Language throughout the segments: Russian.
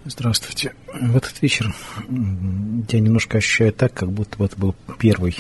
Здравствуйте. В этот вечер я немножко ощущаю так, как будто бы это был первый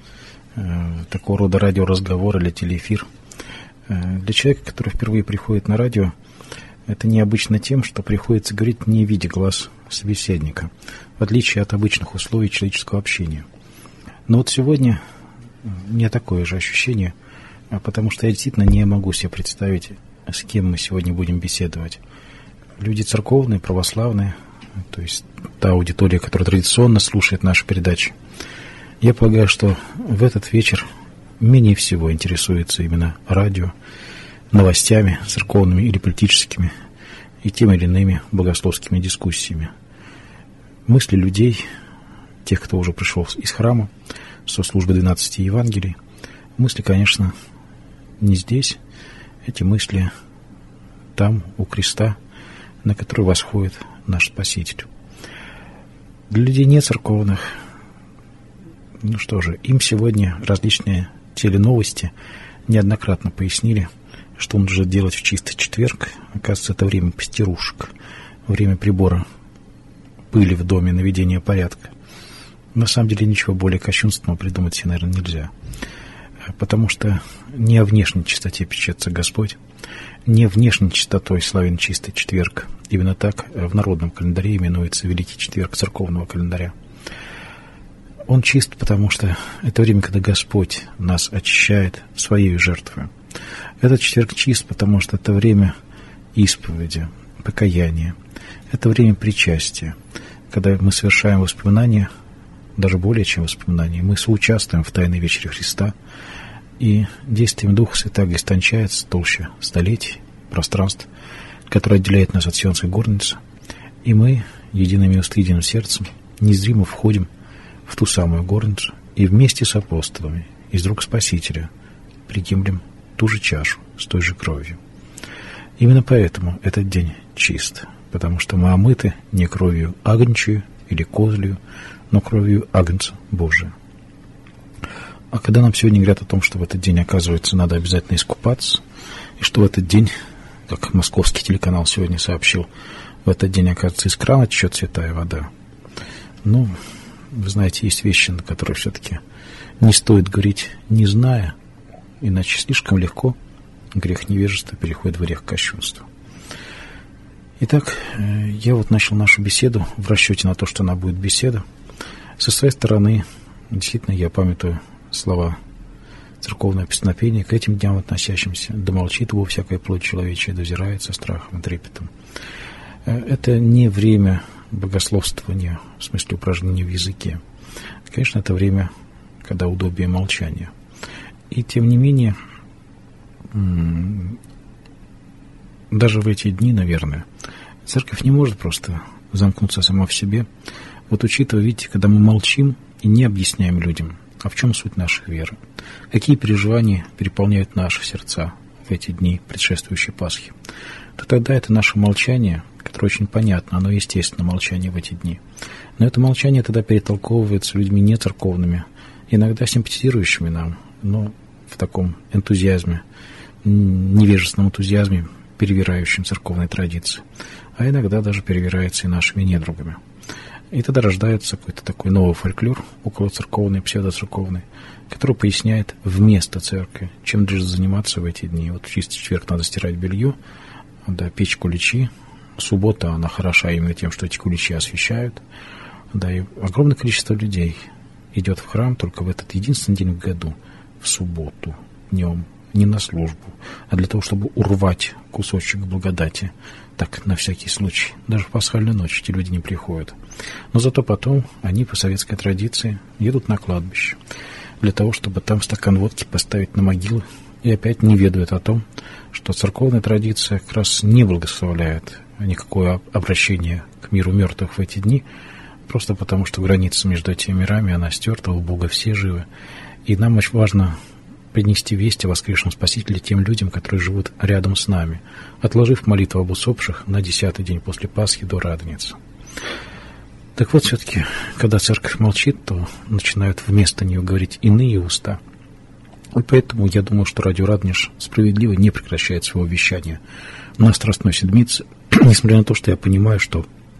такого рода радиоразговор или телеэфир. Для человека, который впервые приходит на радио, это необычно тем, что приходится говорить не видя глаз собеседника, в отличие от обычных условий человеческого общения. Но вот сегодня у меня такое же ощущение, потому что я действительно не могу себе представить, с кем мы сегодня будем беседовать. Люди церковные, православные, то есть та аудитория, которая традиционно слушает наши передачи. Я полагаю, что в этот вечер менее всего интересуется именно радио, новостями церковными или политическими и теми или иными богословскими дискуссиями. Мысли людей, тех, кто уже пришел из храма, со службы 12 Евангелий, мысли, конечно, не здесь. Эти мысли там, у креста, на который восходит наш Спаситель. Для людей не церковных, ну что же, им сегодня различные теленовости неоднократно пояснили, что нужно делать в чистый четверг. Оказывается, это время пастерушек, время прибора пыли в доме, наведения порядка. На самом деле ничего более кощунственного придумать себе, наверное, нельзя. Потому что не о внешней чистоте печется Господь, не внешней чистотой славен чистый четверг. Именно так в народном календаре именуется Великий четверг церковного календаря. Он чист, потому что это время, когда Господь нас очищает своей жертвой. Этот четверг чист, потому что это время исповеди, покаяния. Это время причастия, когда мы совершаем воспоминания, даже более чем воспоминания, мы соучаствуем в Тайной вечере Христа, и действием Духа Святаго истончается толща столетий, пространств, которое отделяет нас от Сионской горницы, и мы, единым и устыденным сердцем, незримо входим в ту самую горницу и вместе с апостолами из рук Спасителя приемлем ту же чашу с той же кровью. Именно поэтому этот день чист, потому что мы омыты не кровью агнчью или козлью, но кровью Агнца Божия. А когда нам сегодня говорят о том, что в этот день, оказывается, надо обязательно искупаться, и что в этот день, как московский телеканал сегодня сообщил, в этот день, оказывается, из крана течет святая вода. Ну, вы знаете, есть вещи, на которые все-таки не стоит говорить, не зная, иначе слишком легко грех невежества переходит в грех кощунства. Итак, я вот начал нашу беседу в расчете на то, что она будет беседа. Со своей стороны, действительно, я памятую слова церковного песнопения к этим дням относящимся: «Да молчит его всякая плоть человечья, дозирает со страхом и трепетом». Это не время богословствования, в смысле упражнения в языке. Конечно, это время, когда удобие молчания. И тем не менее, даже в эти дни, наверное, церковь не может просто замкнуться сама в себе. Вот учитывая, видите, когда мы молчим и не объясняем людям, а в чем суть нашей веры, какие переживания переполняют наши сердца в эти дни, предшествующие Пасхе, то тогда это наше молчание, которое очень понятно, оно естественно молчание в эти дни. Но это молчание тогда перетолковывается людьми не церковными, иногда симпатизирующими нам, но в таком энтузиазме, невежественном энтузиазме, перевирающим церковной традиции, а иногда даже перевирается и нашими недругами. И тогда рождается какой-то такой новый фольклор, околоцерковный, псевдоцерковный, который поясняет вместо церкви, чем должен заниматься в эти дни. Вот в чистый четверг надо стирать белье, да, печь куличи. Суббота, она хороша именно тем, что эти куличи освещают. Да, и огромное количество людей идет в храм только в этот единственный день в году, в субботу, днем, не на службу, а для того, чтобы урвать кусочек благодати. Так, на всякий случай. Даже в пасхальную ночь эти люди не приходят. Но зато потом они, по советской традиции, едут на кладбище для того, чтобы там стакан водки поставить на могилу, и опять не ведают о том, что церковная традиция как раз не благословляет никакое обращение к миру мертвых в эти дни, просто потому что граница между этими мирами, она стерта, у Бога все живы. И нам очень важно принести весть о воскресшем Спасителе тем людям, которые живут рядом с нами, отложив молитву об усопших на 10-й день после Пасхи до Радоницы. Так вот, все-таки, когда церковь молчит, то начинают вместо нее говорить иные уста. И поэтому я думаю, что радио Радонеж справедливо не прекращает своего вещания на Страстной Седмице, несмотря на то, что я понимаю, что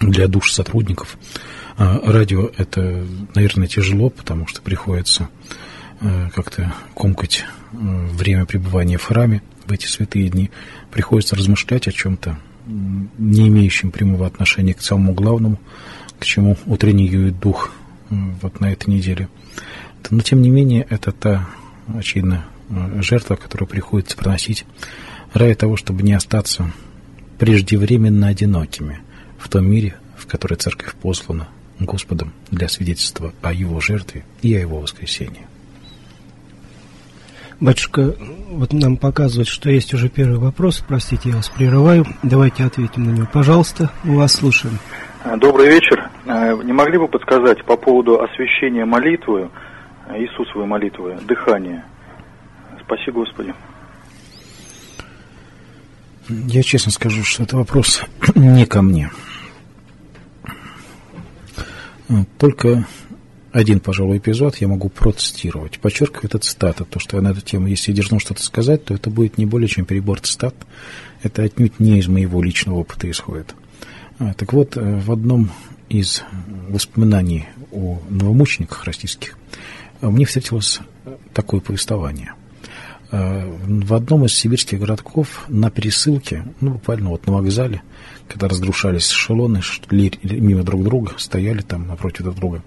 для душ сотрудников. Радио – это, наверное, тяжело, потому что приходится как-то комкать время пребывания в храме в эти святые дни. Приходится размышлять о чем-то, не имеющем прямого отношения к самому главному, к чему утреннюет дух вот на этой неделе. Но, тем не менее, это та, очевидно, жертва, которую приходится приносить ради того, чтобы не остаться преждевременно одинокими в том мире, в который Церковь послана Господом для свидетельства о Его жертве и о Его воскресении. Батюшка, вот нам показывает, что есть уже первый вопрос. Простите, я вас прерываю. Давайте ответим на него. Пожалуйста, мы вас слушаем. Добрый вечер. Не могли бы подсказать по поводу освящения молитвы, Иисусовой молитвы, дыхания? Спаси Господи. Я честно скажу, что это вопрос не ко мне. Только один, пожалуй, эпизод я могу процитировать. Подчеркиваю, это цитата. То, что я на эту тему, если я дерзну что-то сказать, то это будет не более чем перебор цитат. Это отнюдь не из моего личного опыта исходит. Так вот, в одном из воспоминаний о новомучениках российских мне встретилось такое повествование. В одном из сибирских городков на пересылке, буквально вот на вокзале, когда разрушались эшелоны, шли мимо друг друга, стояли там напротив друг друга,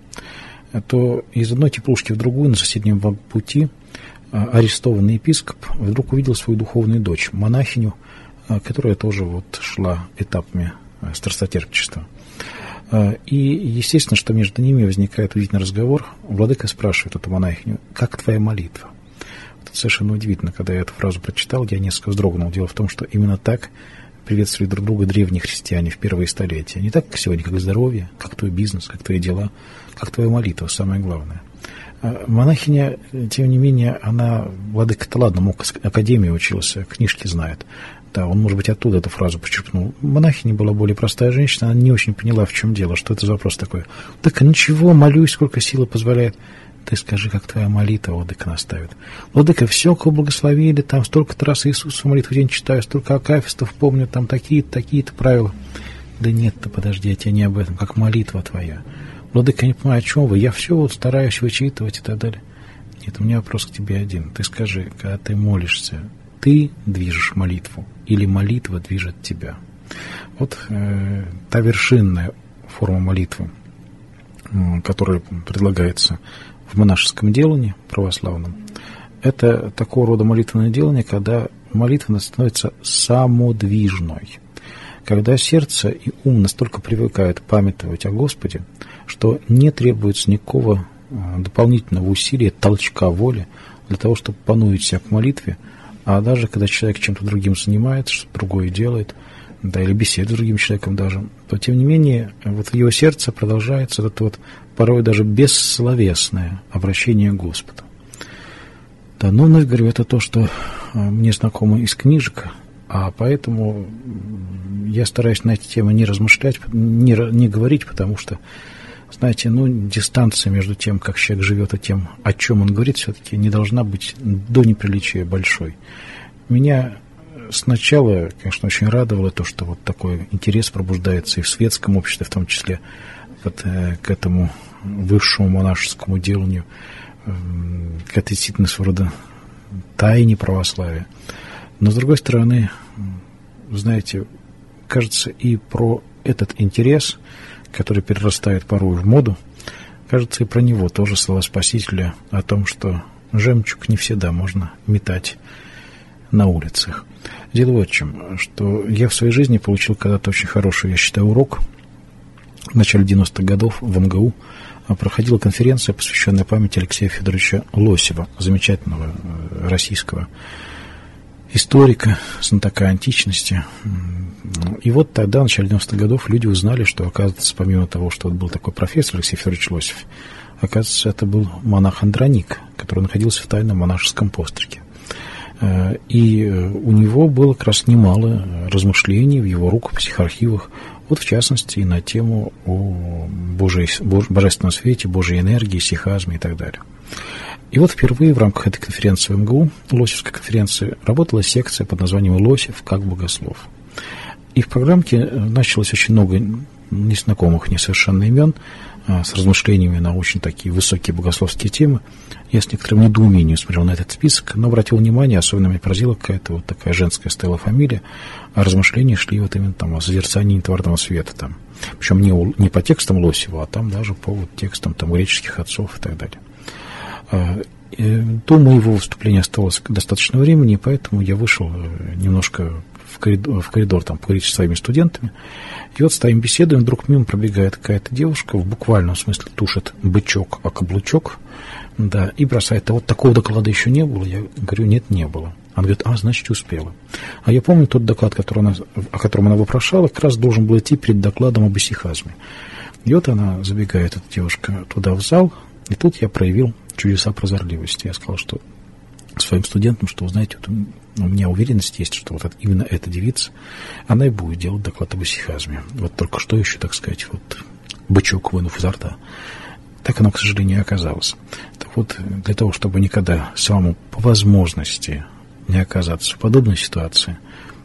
то из одной теплушки в другую на соседнем пути арестованный епископ вдруг увидел свою духовную дочь, монахиню, которая тоже вот шла этапами страстотерпчества. И естественно, что между ними возникает удивительный разговор. Владыка спрашивает эту монахиню: «Как твоя молитва?» Это совершенно удивительно. Когда я эту фразу прочитал, я несколько вздрогнул. Дело в том, что именно так приветствовали друг друга древние христиане в первые столетия. Не так, как сегодня, как здоровье, как твой бизнес, как твои дела, как твоя молитва, самое главное. Монахиня, тем не менее, она, владыка-то ладно, мог академии учился, книжки знает. Да, он, может быть, оттуда эту фразу почерпнул. Монахиня была более простая женщина, она не очень поняла, в чем дело, что это за вопрос такой. Так ничего, молюсь, сколько сила позволяет. Ты скажи, как твоя молитва, владыка наставит. Владыка, все, кого благословили, там столько-то раз Иисусу молитву в день читаю, столько акафистов помню, там такие-то, такие-то правила. Да нет-то, подожди, я тебе не об этом, как молитва твоя. Владыка, я не понимаю, о чем вы, я все вот стараюсь вычитывать и так далее. Нет, у меня вопрос к тебе один. Ты скажи, когда ты молишься, ты движешь молитву или молитва движет тебя? Вот та вершинная форма молитвы, которая предлагается в монашеском делании православном, это такого рода молитвенное делание, когда молитва становится самодвижной, когда сердце и ум настолько привыкают памятовать о Господе, что не требуется никакого дополнительного усилия, толчка воли для того, чтобы понудить себя к молитве. А даже когда человек чем-то другим занимается, что-то другое делает, да, или беседует с другим человеком даже, то, тем не менее, вот в его сердце продолжается это вот порой даже бессловесное обращение к Господу. Да, но, вновь говорю, это то, что мне знакомо из книжек, а поэтому я стараюсь на эти темы не размышлять, не говорить, потому что, знаете, дистанция между тем, как человек живет, и тем, о чем он говорит, все-таки не должна быть до неприличия большой. Меня сначала, конечно, очень радовало то, что вот такой интерес пробуждается и в светском обществе, в том числе вот, к этому высшему монашескому деланию, к этой действительно своего рода тайне православия. Но, с другой стороны, знаете, кажется, и про этот интерес, который перерастает порой в моду, кажется, и про него тоже слова Спасителя о том, что жемчуг не всегда можно метать на улицах. Дело вот в чем, что я в своей жизни получил когда-то очень хороший, я считаю, урок. В начале 90-х годов в МГУ проходила конференция, посвященная памяти Алексея Федоровича Лосева, замечательного российского историка, знатока античности. И вот тогда, в начале 90-х годов, люди узнали, что, оказывается, помимо того, что вот был такой профессор Алексей Федорович Лосев, оказывается, это был монах Андроник, который находился в тайном монашеском постриге. И у него было как раз немало размышлений в его рукописях, архивах, вот в частности и на тему о божественном свете, Божьей энергии, сихазме и так далее. И вот впервые в рамках этой конференции в МГУ, Лосевской конференции, работала секция под названием «Лосев как богослов». И в программке началось очень много незнакомых несовершенно имен, с размышлениями на очень такие высокие богословские темы. Я с некоторым недоумением смотрел на этот список, но обратил внимание, особенно меня поразила какая-то вот такая женская стояла фамилия, а размышления шли вот именно там о созерцании нетварного света там. Причем не по текстам Лосева, а там даже по вот текстам там греческих отцов и так далее. До моего выступления оставалось достаточно времени, поэтому я вышел немножко в коридор там, поговорить со своими студентами. И вот стоим, беседуем, вдруг мимо пробегает какая-то девушка, в буквальном смысле тушит бычок о каблучок, да, и бросает. А вот такого доклада еще не было? Я говорю, нет, не было. Она говорит, значит, успела. А я помню тот доклад, о котором она вопрошала, как раз должен был идти перед докладом об исихазме. И вот она забегает, эта девушка, туда в зал, и тут я проявил чудеса прозорливости. Я сказал, что своим студентам, что, вы знаете, вот у меня уверенность есть, что вот именно эта девица, она и будет делать доклад об исихазме. Вот только что еще, так сказать, вот бычок вынув изо рта. Так оно, к сожалению, и оказалось. Так вот, для того, чтобы никогда самому по возможности не оказаться в подобной ситуации,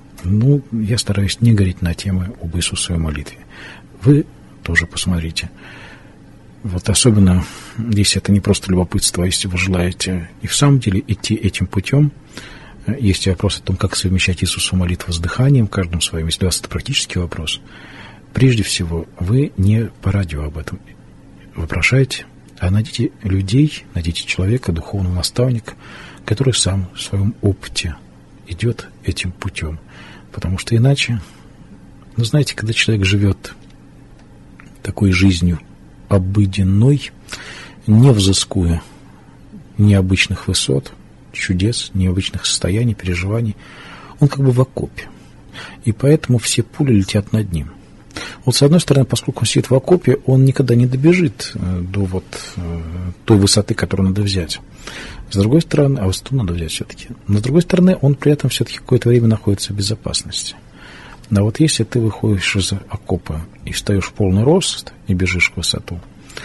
я стараюсь не говорить на темы об Иисусовой молитве. Вы тоже посмотрите. Вот особенно, если это не просто любопытство, а если вы желаете и в самом деле идти этим путем, есть вопрос о том, как совмещать Иисусову молитву с дыханием, каждым своим, если у вас это практический вопрос. Прежде всего, вы не по радио об этом вопрошаете, а найдите людей, найдите человека, духовного наставника, который сам в своем опыте идет этим путем. Потому что иначе, знаете, когда человек живет такой жизнью обыденной, не взыскуя необычных высот, чудес, необычных состояний, переживаний, он как бы в окопе. И поэтому все пули летят над ним. Вот с одной стороны, поскольку он сидит в окопе, он никогда не добежит до той высоты, которую надо взять. С другой стороны, высоту надо взять все-таки. Но с другой стороны, он при этом все-таки какое-то время находится в безопасности. Но вот если ты выходишь из окопа и встаешь в полный рост и бежишь к высоту,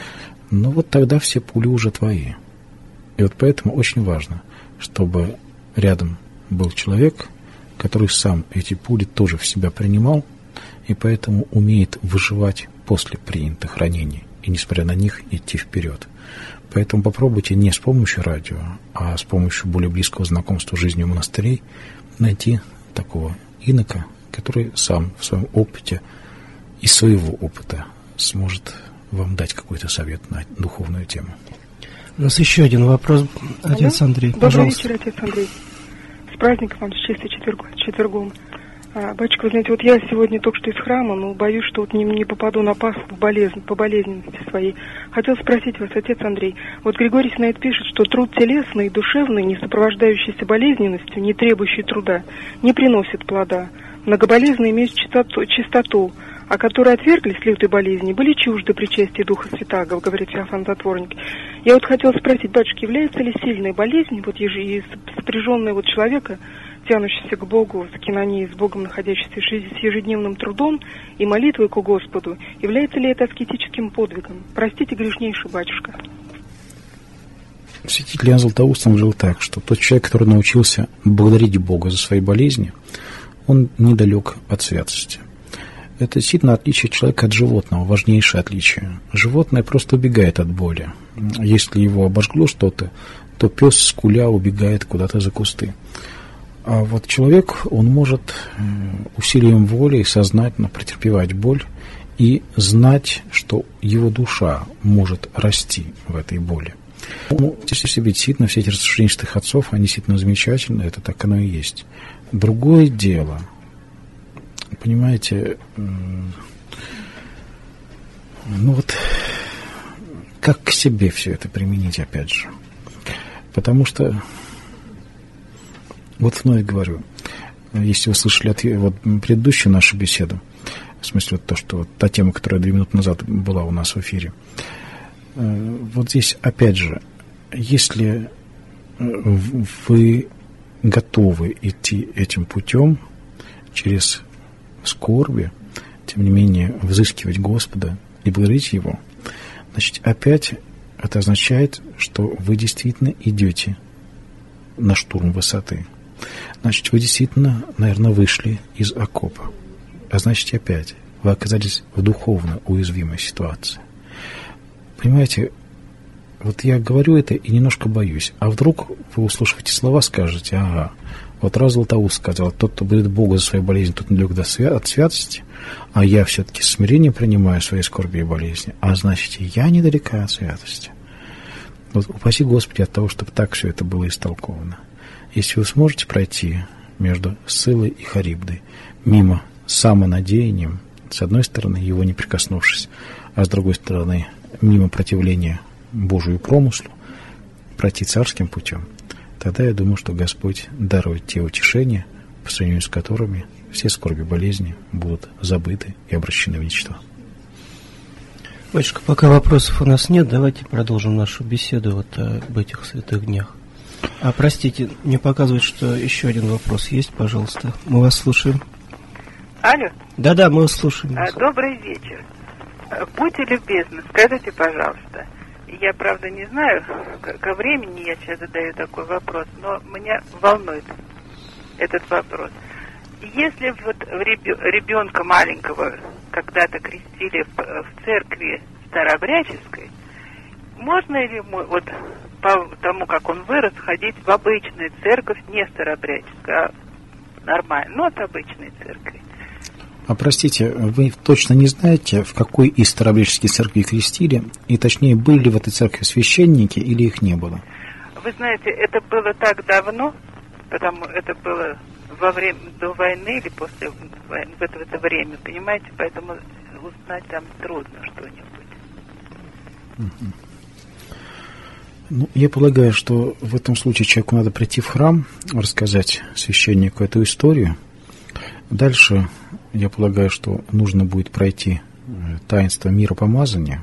вот тогда все пули уже твои. И вот поэтому очень важно, чтобы рядом был человек, который сам эти пули тоже в себя принимал, и поэтому умеет выживать после принятых ранений, и, несмотря на них, идти вперед. Поэтому попробуйте не с помощью радио, а с помощью более близкого знакомства с жизнью монастырей найти такого инока, который сам в своем опыте, из своего опыта, сможет вам дать какой-то совет на духовную тему. У нас еще один вопрос. Отец Андрей, пожалуйста. Добрый вечер, отец Андрей. С праздником вам, с чистым четвергом. Батюшка, вы знаете, я сегодня только что из храма, но боюсь, что не попаду на Пасху по болезненности своей. Хотел спросить вас, отец Андрей, Григорий Синаид пишет, что труд телесный и душевный, не сопровождающийся болезненностью, не требующий труда, не приносит плода. Многоболезные имеют чистоту, а которые отвергли след этой болезни, были чужды причастия Духа Святаго, говорит Феофан Затворник. Я хотела спросить, батюшка, является ли сильная болезнь, сопряженная человека, тянущийся к Богу, с кинонией, с Богом, находящийся с ежедневным трудом и молитвой к Господу, является ли это аскетическим подвигом? Простите, грешнейший батюшка. Святитель Иоанн Златоуст говорил так, что тот человек, который научился благодарить Бога за свои болезни, он недалек от святости. Это действительно отличие человека от животного, важнейшее отличие. Животное просто убегает от боли. Если его обожгло что-то, то пес, скуля, убегает куда-то за кусты. А вот человек, он может усилием воли сознательно претерпевать боль и знать, что его душа может расти в этой боли. Действительно, все эти рассуждения святых отцов, они действительно замечательны, это так оно и есть. Другое дело, понимаете, как к себе все это применить, опять же. Потому что, вновь говорю, если вы слышали предыдущую нашу беседу, в смысле та тема, которая 2 минуты назад была у нас в эфире, здесь, опять же, если вы готовы идти этим путем, через скорби, тем не менее, взыскивать Господа и благодарить Его, значит, опять это означает, что вы действительно идете на штурм высоты. Значит, вы действительно, наверное, вышли из окопа. А значит, опять, вы оказались в духовно уязвимой ситуации. Понимаете, вот я говорю это и немножко боюсь. А вдруг вы услышите слова, скажете: ага, вот раз Златоуст сказал, тот, кто будет Бога за свою болезнь, тот не лег от святости, а я все-таки с смирением принимаю свои скорби и болезни, а значит, я недалека от святости. Вот упаси Господи от того, чтобы так все это было истолковано. Если вы сможете пройти между Сциллой и Харибдой, мимо самонадеянием, с одной стороны, его не прикоснувшись, а с другой стороны, мимо противления Божию промыслу, пройти царским путем, тогда я думаю, что Господь дарует те утешения, по сравнению с которыми все скорби и болезни будут забыты и обращены в ничто. Батюшка, пока вопросов у нас нет, давайте продолжим нашу беседу вот об этих святых днях. Простите, мне показывают, что еще один вопрос есть, пожалуйста. Мы вас слушаем. Алло. Да-да, мы вас слушаем. Добрый вечер. Будьте любезны, скажите, пожалуйста, я, правда, не знаю, ко времени я сейчас задаю такой вопрос, но меня волнует этот вопрос. Если вот ребенка маленького когда-то крестили в церкви старообрядческой, можно ли ему, вот по тому, как он вырос, ходить в обычную церковь, не старообрядческую, а нормально, но от обычной церкви? А простите, вы точно не знаете, в какой из старообрядческих церквей крестили, и точнее, были ли в этой церкви священники или их не было? Вы знаете, это было так давно, потому это было во время до войны или после войны, в это время, понимаете, поэтому узнать там трудно что-нибудь. Ну, я полагаю, что в этом случае человеку надо прийти в храм, рассказать священнику эту историю. Дальше, я полагаю, что нужно будет пройти таинство миропомазания.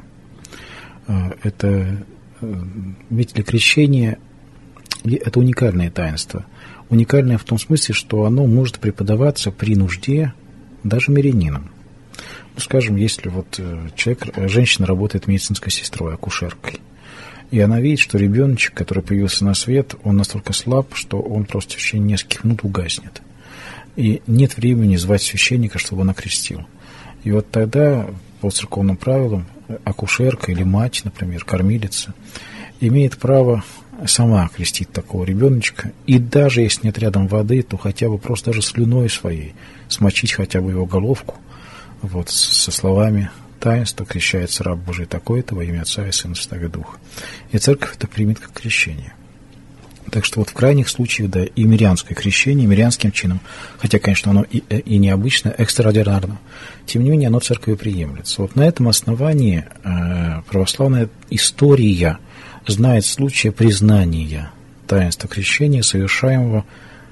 Это, видите ли, крещение – это уникальное таинство. Уникальное в том смысле, что оно может преподаваться при нужде даже мирянином. Ну, скажем, если вот женщина работает медицинской сестрой, акушеркой, и она видит, что ребеночек, который появился на свет, он настолько слаб, что он просто в течение нескольких минут угаснет. И нет времени звать священника, чтобы он окрестил. И вот тогда, по церковным правилам, акушерка или мать, например, кормилица, имеет право сама крестить такого ребеночка, и даже если нет рядом воды, то хотя бы просто даже слюной своей смочить хотя бы его головку, вот, со словами: таинство крещается раб Божий такой-то во имя Отца и Сына и Святаго Духа. И церковь это примет как крещение. Так что вот в крайних случаях, да, и мирянское крещение, мирянским чином, хотя, конечно, оно и необычно, экстраординарно, тем не менее, оно церковью приемлется. Вот на этом основании православная история знает случаи признания таинства крещения, совершаемого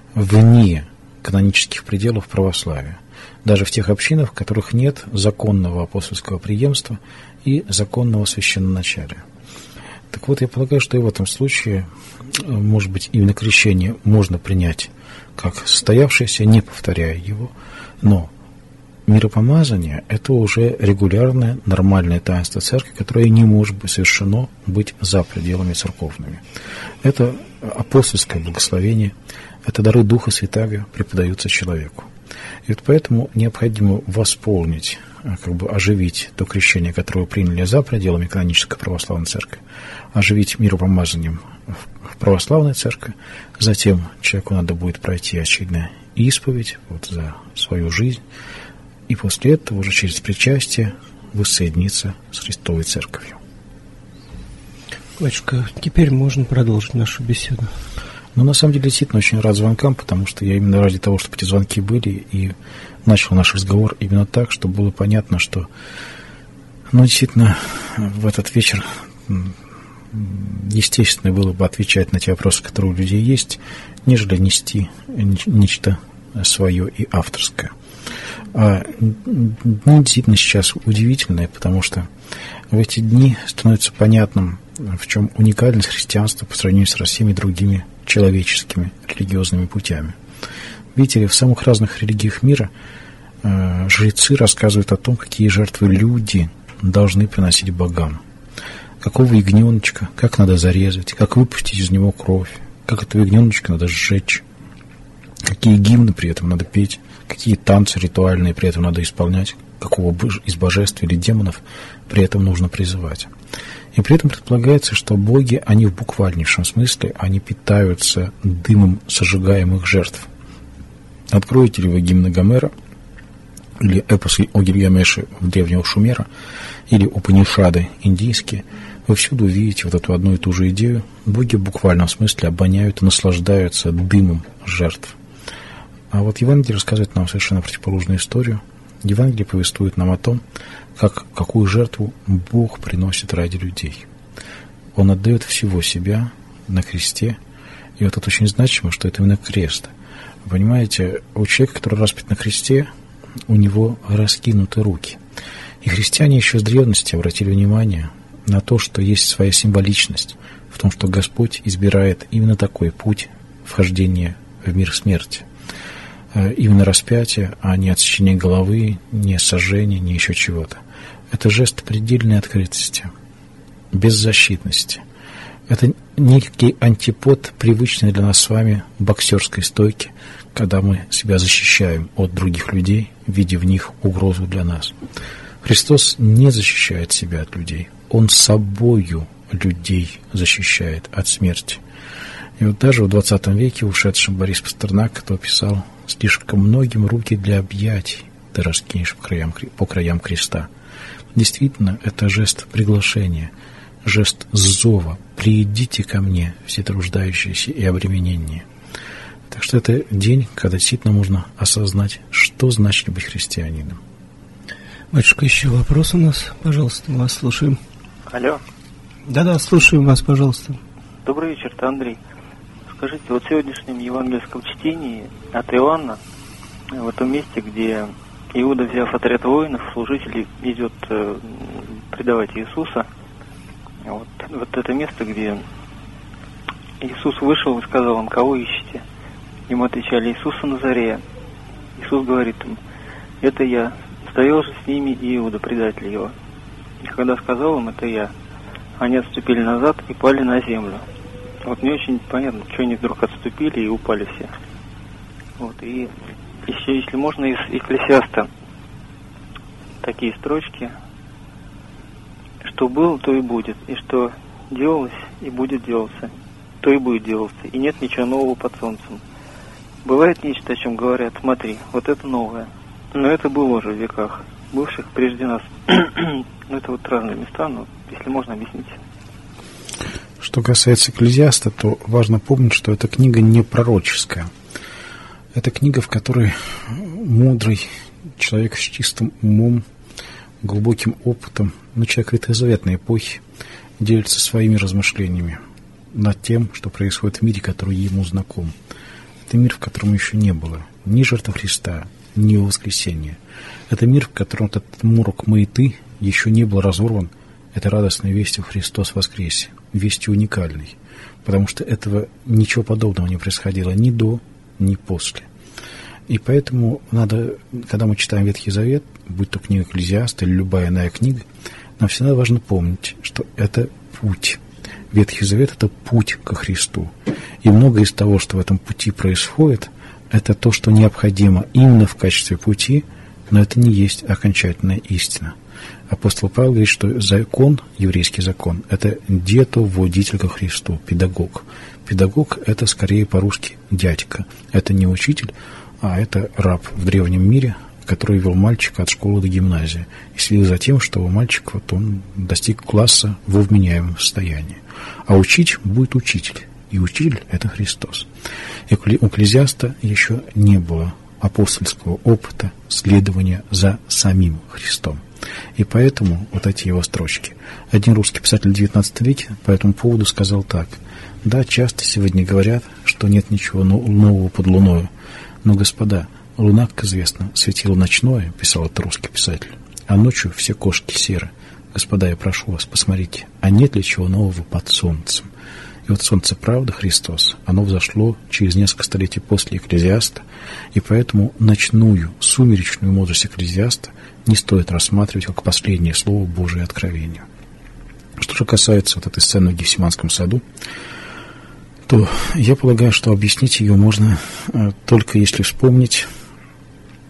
вне канонических пределов православия, даже в тех общинах, в которых нет законного апостольского преемства и законного священноначалия. Так вот, я полагаю, что и в этом случае, может быть, именно крещение можно принять как состоявшееся, не повторяя его, но миропомазание – это уже регулярное, нормальное таинство церкви, которое не может быть совершено быть за пределами церковными. Это апостольское благословение, это дары Духа Святаго преподаются человеку. И вот поэтому необходимо восполнить, оживить то крещение, которое вы приняли за пределами канонической православной церкви, оживить миропомазанием в православной церкви. Затем человеку надо будет пройти очевидно исповедь вот за свою жизнь, и после этого уже через причастие воссоединиться с Христовой Церковью. Батюшка, теперь можно продолжить нашу беседу. Ну, на самом деле, действительно, очень рад звонкам, потому что я именно ради того, чтобы эти звонки были, и начал наш разговор именно так, чтобы было понятно, что, действительно, в этот вечер естественно было бы отвечать на те вопросы, которые у людей есть, нежели нести нечто свое и авторское. А дни действительно сейчас удивительные, потому что в эти дни становится понятным, в чем уникальность христианства по сравнению с всеми другими человеческими религиозными путями. Видите ли, в самых разных религиях мира жрецы рассказывают о том, какие жертвы люди должны приносить богам. Какого ягненочка, как надо зарезать, как выпустить из него кровь, как этого ягненочка надо сжечь, какие гимны при этом надо петь, какие танцы ритуальные при этом надо исполнять, какого из божеств или демонов при этом нужно призывать. И при этом предполагается, что боги, они в буквальнейшем смысле, они питаются дымом сожигаемых жертв. Откроете ли вы гимны Гомера, или эпосы о Гильгамеше в древнего Шумера, или Упанишады индийские, вы всюду увидите вот эту одну и ту же идею. Боги в буквальном смысле обоняют и наслаждаются дымом жертв. А вот Евангелие рассказывает нам совершенно противоположную историю. Евангелие повествует нам о том, какую жертву Бог приносит ради людей. Он отдает всего себя на кресте. И вот это очень значимо, что это именно крест. Вы понимаете, у человека, который распят на кресте, у него раскинуты руки. И христиане еще с древности обратили внимание на то, что есть своя символичность в том, что Господь избирает именно такой путь вхождения в мир смерти. Именно распятие, а не отсечение головы, не сожжение, не еще чего-то. Это жест предельной открытости, беззащитности. Это некий антипод привычной для нас с вами боксерской стойки, когда мы себя защищаем от других людей, видя в них угрозу для нас. Христос не защищает себя от людей. Он собою людей защищает от смерти. И вот даже в 20 веке ушедший Борис Пастернак, кто писал: «Слишком многим руки для объятий ты раскинешь по краям креста». Действительно, это жест приглашения, жест зова: «Приидите ко мне, все труждающиеся и обремененные». Так что это день, когда действительно можно осознать, что значит быть христианином. Батюшка, еще вопрос у нас, пожалуйста, мы вас слушаем. Алло. Да-да, слушаем вас, пожалуйста. Добрый вечер, это Андрей. Скажите, вот в сегодняшнем евангельском чтении от Иоанна, в этом месте, где Иуда, взяв отряд воинов, служителей, идет предавать Иисуса, вот это место, где Иисус вышел и сказал им: «Кого ищете?» Ему отвечали: «Иисуса Назарея». Иисус говорит им: «Это я». Стоял же с ними и Иуда, предатель его. И когда сказал им: «Это я», они отступили назад и пали на землю. Вот не очень понятно, что они вдруг отступили и упали все. Вот, и еще, если можно, из Экклесиаста такие строчки: «Что было, то и будет, и что делалось и будет делаться, то и будет делаться, и нет ничего нового под солнцем. Бывает нечто, о чем говорят: смотри, вот это новое, но это было уже в веках, бывших прежде нас». Ну, это вот разные места, но если можно, объяснить. Что касается Экклезиаста, то важно помнить, что эта книга не пророческая. Это книга, в которой мудрый человек с чистым умом, глубоким опытом, человек ветхозаветной эпохи, делится своими размышлениями над тем, что происходит в мире, который ему знаком. Это мир, в котором еще не было ни жертвы Христа, ни воскресения. Это мир, в котором этот морок маяты еще не был разорван. Это радостной вестью: Христос воскресе. Вестью уникальной, потому что этого ничего подобного не происходило ни до, ни после. И поэтому надо, когда мы читаем Ветхий Завет, будь то книга Экклезиаста или любая иная книга, нам всегда важно помнить, что это путь. Ветхий Завет — это путь ко Христу. И многое из того, что в этом пути происходит, это то, что необходимо именно в качестве пути, но это не есть окончательная истина. Апостол Павел говорит, что закон, еврейский закон, это детоводитель ко Христу, педагог. Педагог — это скорее по-русски дядька. Это не учитель, а это раб в древнем мире, который вел мальчика от школы до гимназии и следил за тем, что мальчик он достиг класса во вменяемом состоянии. А учить будет учитель, и учитель — это Христос. И у Экклезиаста еще не было апостольского опыта следования за самим Христом. И поэтому вот эти его строчки. Один русский писатель в XIX веке по этому поводу сказал так: «Да, часто сегодня говорят, что нет ничего нового под луною. Но, господа, луна, как известно, светило ночное», писал этот русский писатель, «а ночью все кошки серы. Господа, я прошу вас, посмотрите, а нет ли чего нового под солнцем?» И вот солнце правды, Христос, оно взошло через несколько столетий после Экклезиаста, и поэтому ночную, сумеречную мудрость Экклезиаста не стоит рассматривать как последнее слово Божие откровения. Что же касается вот этой сцены в Гефсиманском саду, то я полагаю, что объяснить ее можно только если вспомнить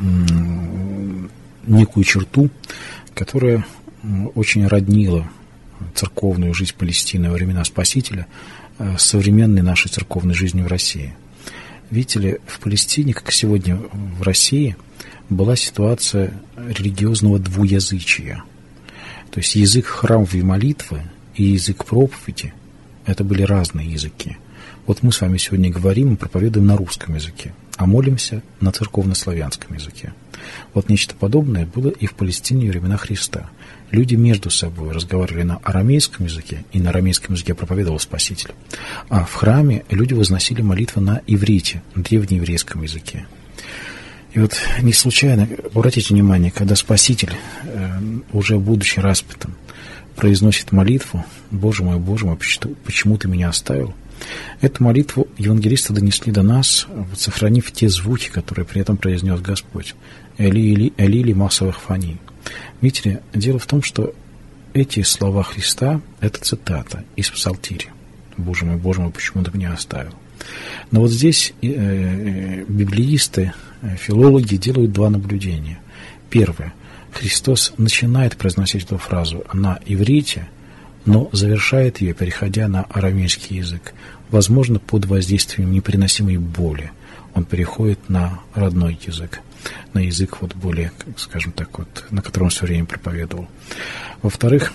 некую черту, которая очень роднила церковную жизнь Палестины во времена Спасителя с современной нашей церковной жизнью в России. Видите ли, в Палестине, как и сегодня в России, была ситуация религиозного двуязычия. То есть язык храмовой молитвы и язык проповеди – это были разные языки. Вот мы с вами сегодня говорим и проповедуем на русском языке, а молимся на церковнославянском языке. Вот нечто подобное было и в Палестине во времена Христа. Люди между собой разговаривали на арамейском языке, и на арамейском языке проповедовал Спаситель. А в храме люди возносили молитвы на иврите, древнееврейском языке. И вот не случайно, обратите внимание, когда Спаситель, уже будучи распятым, произносит молитву: «Боже мой, почему ты меня оставил?», эту молитву евангелисты донесли до нас, сохранив те звуки, которые при этом произнес Господь. «Эли, Эли, массовых фани». Видите ли, дело в том, что эти слова Христа – это цитата из Псалтири. Боже мой, почему ты меня оставил?». Но вот здесь библеисты, филологи делают два наблюдения. Первое. Христос начинает произносить эту фразу на иврите, но завершает ее, переходя на арамейский язык. Возможно, под воздействием непереносимой боли он переходит на родной язык, на язык вот более, скажем так, вот, на котором он все время проповедовал. Во-вторых,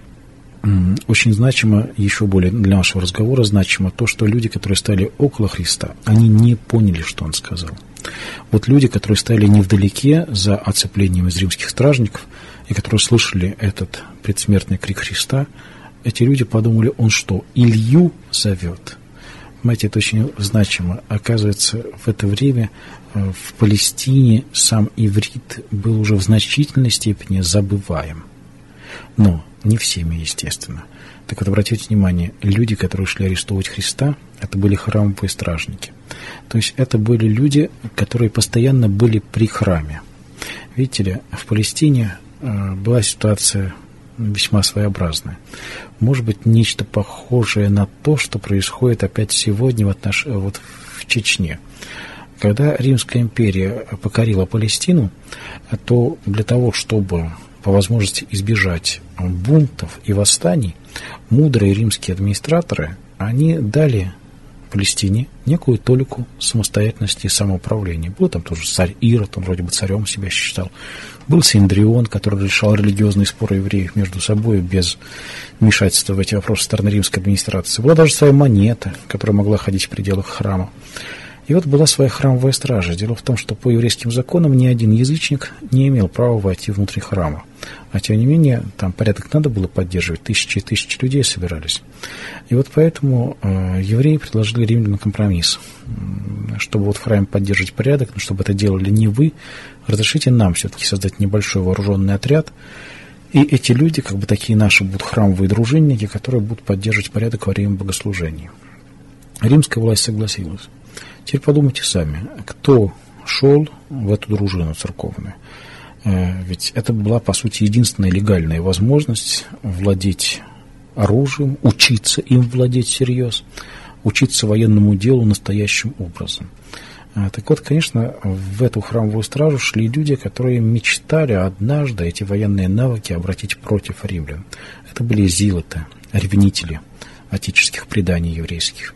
очень значимо, еще более для нашего разговора значимо то, что люди, которые стояли около Христа, они не поняли, что он сказал. Вот люди, которые стояли невдалеке за оцеплением из римских стражников и которые слышали этот предсмертный крик Христа, эти люди подумали: он что, Илью зовет? Понимаете, это очень значимо. Оказывается, в это время в Палестине сам иврит был уже в значительной степени забываем. Но не всеми, естественно. Так вот, обратите внимание, люди, которые шли арестовывать Христа, это были храмовые стражники. То есть это были люди, которые постоянно были при храме. Видите ли, в Палестине была ситуация весьма своеобразная. Может быть, нечто похожее на то, что происходит опять сегодня вот в Чечне. Когда Римская империя покорила Палестину, то для того, чтобы по возможности избежать бунтов и восстаний, мудрые римские администраторы, они дали Палестине некую толику самостоятельности и самоуправления. Был там тоже царь Ирод, он вроде бы царем себя считал. Был Синдрион, который решал религиозные споры евреев между собой без вмешательства в эти вопросы стороны римской администрации. Была даже своя монета, которая могла ходить в пределах храма. И вот была своя храмовая стража. Дело в том, что по еврейским законам ни один язычник не имел права войти внутрь храма. А тем не менее, там порядок надо было поддерживать, тысячи и тысячи людей собирались. И вот поэтому евреи предложили римлянам компромисс. Чтобы вот в храме поддерживать порядок, но чтобы это делали не вы, разрешите нам все-таки создать небольшой вооруженный отряд. И эти люди, как бы такие наши, будут храмовые дружинники, которые будут поддерживать порядок во время богослужений. Римская власть согласилась. Теперь подумайте сами, кто шел в эту дружину церковную? Ведь это была, по сути, единственная легальная возможность владеть оружием, учиться им владеть всерьез, учиться военному делу настоящим образом. Так вот, конечно, в эту храмовую стражу шли люди, которые мечтали однажды эти военные навыки обратить против римлян. Это были зилоты, ревнители отеческих преданий еврейских.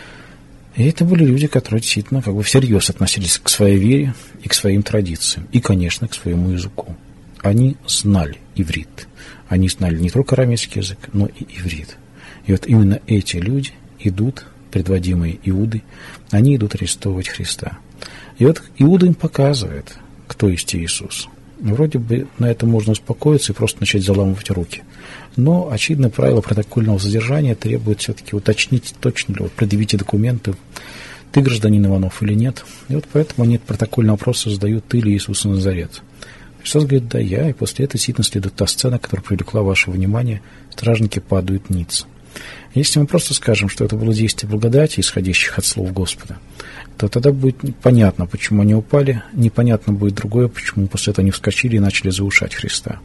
И это были люди, которые действительно как бы всерьез относились к своей вере и к своим традициям, и, конечно, к своему языку. Они знали иврит. Они знали не только арамейский язык, но и иврит. И вот именно эти люди идут, предводимые Иудой, они идут арестовывать Христа. И вот Иуда им показывает, кто есть Иисус. Вроде бы на это можно успокоиться и просто начать заламывать руки. Но, очевидно, правила протокольного задержания требует все-таки уточнить, точно ли, вот, предъявите документы, ты гражданин Иванов или нет. И вот поэтому они протокольный вопрос задают: ты ли Иисус Назарет? Христос говорит: да, я. И после этого действительно следует та сцена, которая привлекла ваше внимание: стражники падают ниц. Если мы просто скажем, что это было действие благодати, исходящих от слов Господа, то тогда будет понятно, почему они упали, непонятно будет другое, почему после этого они вскочили и начали заушать Христа.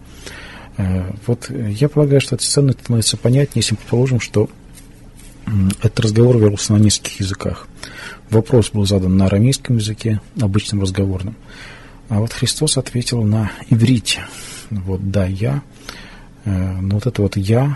Вот я полагаю, что эта сцена становится понятнее, если мы предположим, что этот разговор велся на нескольких языках. Вопрос был задан на арамейском языке, обычном разговорном. А вот Христос ответил на иврите. Вот да, я, но вот это вот я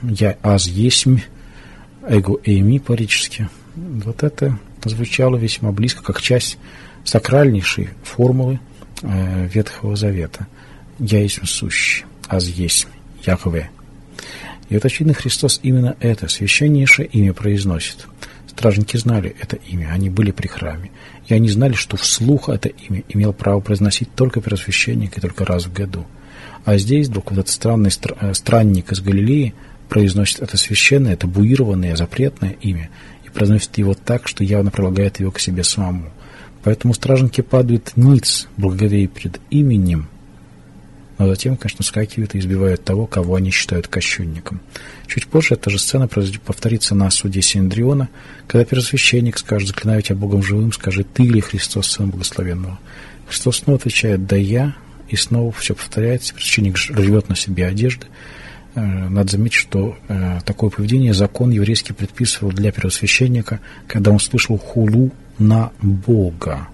аз есмь, эго эйми по-речески, вот это звучало весьма близко, как часть сакральнейшей формулы Ветхого Завета. Я есть сущий, аз есмь, Яхве. И вот, очевидно, Христос именно это священнейшее имя произносит. Стражники знали это имя, они были при храме. И они знали, что вслух это имя имел право произносить только первосвященник и только раз в году. А здесь вдруг вот этот странный странник из Галилеи произносит это священное, это буированное, запретное имя, и произносит его так, что явно прилагает его к себе самому. Поэтому стражники падают ниц, благоговея перед именем, но затем, конечно, вскакивают и избивают того, кого они считают кощунником. Чуть позже эта же сцена повторится на суде Синедриона, когда первосвященник скажет: «Заклинаю тебя Богом живым, скажи, ты ли Христос, Сын Благословенного?» Христос снова отвечает: «Да я», и снова все повторяется, первосвященник рвет на себе одежды. Надо заметить, что такое поведение закон еврейский предписывал для первосвященника, когда он слышал хулу на Бога.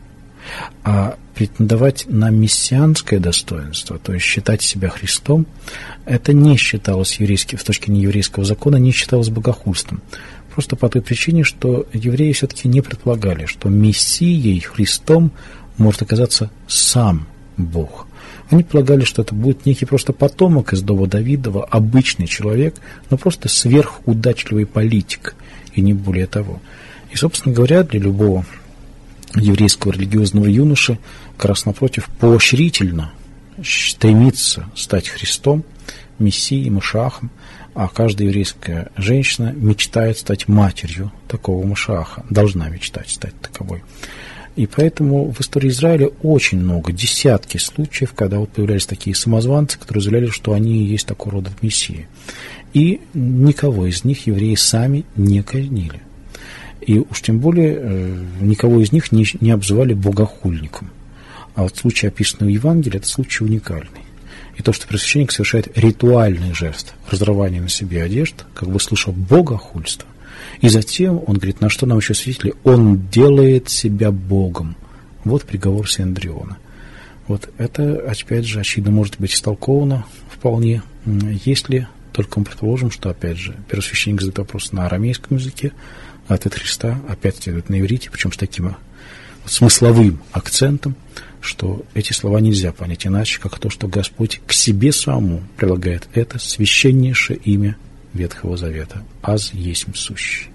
А претендовать на мессианское достоинство, то есть считать себя Христом, это не считалось еврейским, с точки зрения еврейского закона, не считалось богохульством. Просто по той причине, что евреи все-таки не предполагали, что Мессией, Христом, может оказаться сам Бог. Они полагали, что это будет некий просто потомок из дома Давидова, обычный человек, но просто сверхудачливый политик, и не более того. И, собственно говоря, для любого еврейского религиозного юноши как раз напротив поощрительно стремится стать Христом, Мессией, Машиахом, а каждая еврейская женщина мечтает стать матерью такого Машиаха, должна мечтать стать таковой. И поэтому в истории Израиля очень много, десятки случаев, когда вот появлялись такие самозванцы, которые заявляли, что они и есть такого рода Мессии. И никого из них евреи сами не казнили. И уж тем более никого из них не обзывали богохульником. А вот случай, описанный в Евангелии, это случай уникальный. И то, что первосвященник совершает ритуальный жест разрывания на себе одежд, как бы слышал богохульство. И затем он говорит: на что нам еще свидетели? Он делает себя Богом. Вот приговор Синедриона. Вот это, опять же, очевидно, может быть истолковано вполне, если только мы предположим, что, опять же, первосвященник задает вопрос на арамейском языке, а ответ Христа опять следует на иврите, причем с таким смысловым акцентом, что эти слова нельзя понять иначе, как то, что Господь к себе самому прилагает это священнейшее имя Ветхого Завета. Аз есмь сущий.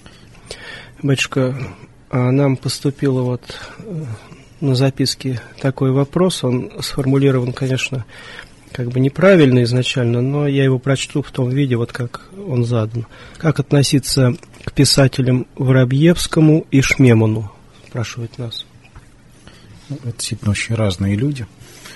Батюшка, а нам поступило вот на записке такой вопрос, он сформулирован, конечно, как бы неправильно изначально, но я его прочту в том виде, вот как он задан. Как относиться к писателям Воробьевскому и Шмемону, спрашивает нас. Это действительно очень разные люди.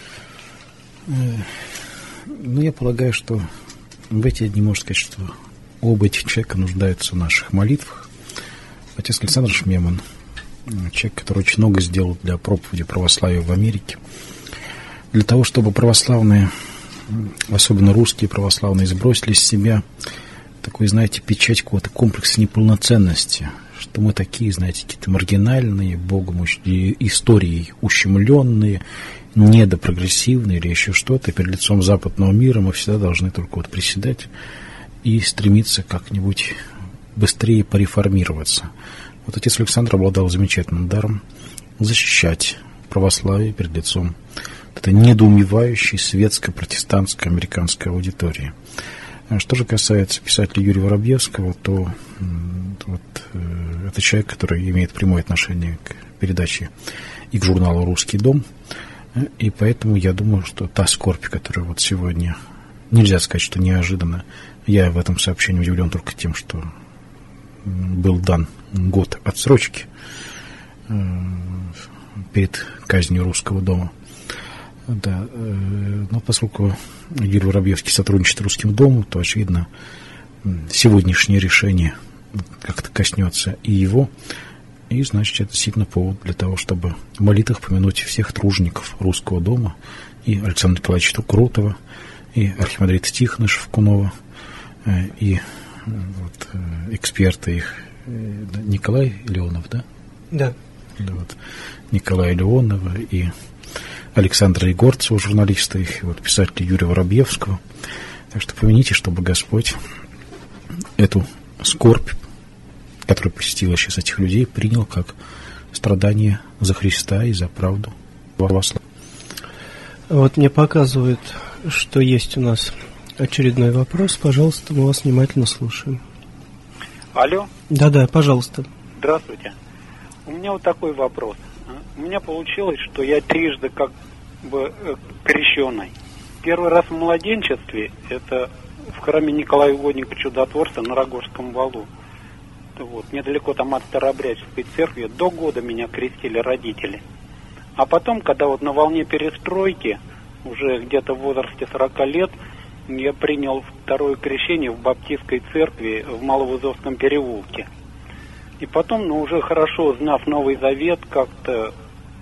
Но я полагаю, что в эти дни можно сказать, что оба этих человека нуждаются в наших молитвах. Отец Александр Шмемон, человек, который очень много сделал для проповеди православия в Америке, для того, чтобы православные, особенно русские православные, сбросили с себя такой, знаете, печать какого-то комплекса неполноценности, что мы такие, знаете, какие-то маргинальные, Богом, историей ущемленные, недопрогрессивные или еще что-то, и перед лицом западного мира мы всегда должны только вот приседать и стремиться как-нибудь быстрее пореформироваться. Вот отец Александр обладал замечательным даром защищать православие перед лицом этой недоумевающей светско-протестантской американской аудитории. Что же касается писателя Юрия Воробьевского, то вот, это человек, который имеет прямое отношение к передаче и к журналу «Русский дом», и поэтому я думаю, что та скорбь, которая вот сегодня, нельзя сказать, что неожиданно, я в этом сообщении удивлен только тем, что был дан год отсрочки перед казнью Русского дома. Да, но поскольку Юрий Воробьевский сотрудничает с Русским домом, то, очевидно, сегодняшнее решение как-то коснется и его. И, значит, это действительно повод для того, чтобы в молитвах помянуть всех тружеников Русского дома, и Александра Николаевича Крутого, и архимандрита Тихона Шевкунова, и вот, эксперта их Николай Леонов, да? Да. Да, вот, Николая Леонова и Александра Егорцева, журналиста, и вот писателя Юрия Воробьевского. Так что помяните, чтобы Господь эту скорбь, которая посетила сейчас этих людей, принял как страдание за Христа и за правду православия. Вот мне показывают, что есть у нас очередной вопрос. Пожалуйста, мы вас внимательно слушаем. Алло? Да-да, пожалуйста. Здравствуйте. У меня вот такой вопрос. У меня получилось, что я трижды как бы крещеный. Первый раз в младенчестве, это в храме Николая Угодника Чудотворца на Рогожском валу. Вот, недалеко там от Старообрядческой церкви. До года меня крестили родители. А потом, когда вот на волне перестройки, уже где-то в возрасте 40 лет, я принял второе крещение в Баптистской церкви в Маловызовском переулке. И потом, уже хорошо знав Новый Завет, как-то